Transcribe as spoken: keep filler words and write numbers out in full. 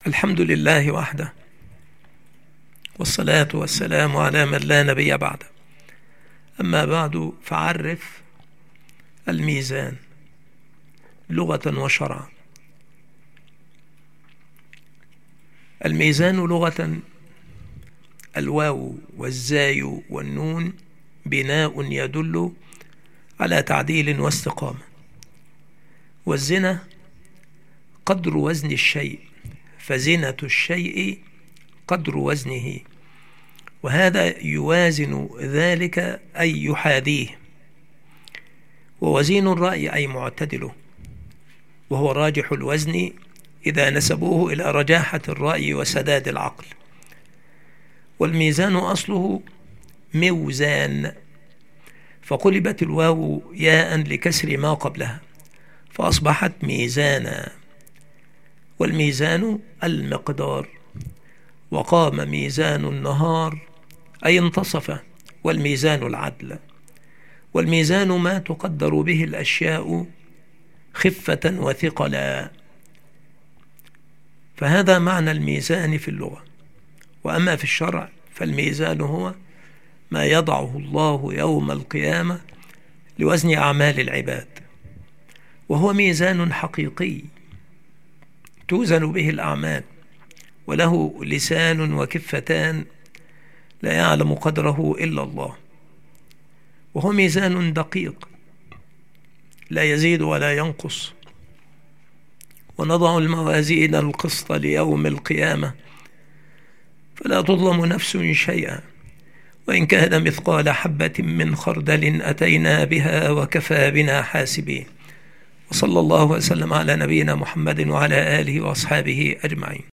الحمد لله وحده، والصلاة والسلام على من لا نبي بعده. أما بعد، فعرف الميزان لغة وشرعا. الميزان لغة الواو والزاي والنون بناء يدل على تعديل واستقامة. والزنة قدر وزن الشيء، فزنة الشيء قدر وزنه، وهذا يوازن ذلك أي يحاذيه. ووزين الرأي أي معتدله، وهو راجح الوزن إذا نسبوه إلى رجاحة الرأي وسداد العقل. والميزان أصله موزان، فقلبت الواو ياء لكسر ما قبلها فأصبحت ميزانا. والميزان المقدار، وقام ميزان النهار أي انتصف، والميزان العدل. والميزان ما تقدر به الأشياء خفة وثقلا، فهذا معنى الميزان في اللغة. وأما في الشرع فالميزان هو ما يضعه الله يوم القيامة لوزن أعمال العباد، وهو ميزان حقيقي توزن به الأعمال، وله لسان وكفتان لا يعلم قدره إلا الله. وهو ميزان دقيق لا يزيد ولا ينقص. ونضع الموازين القسط ليوم القيامة فلا تظلم نفس شيئا، وإن كان مثقال حبة من خردل أتينا بها وكفى بنا حاسبين. وصلى الله وسلم على نبينا محمد وعلى آله وأصحابه أجمعين.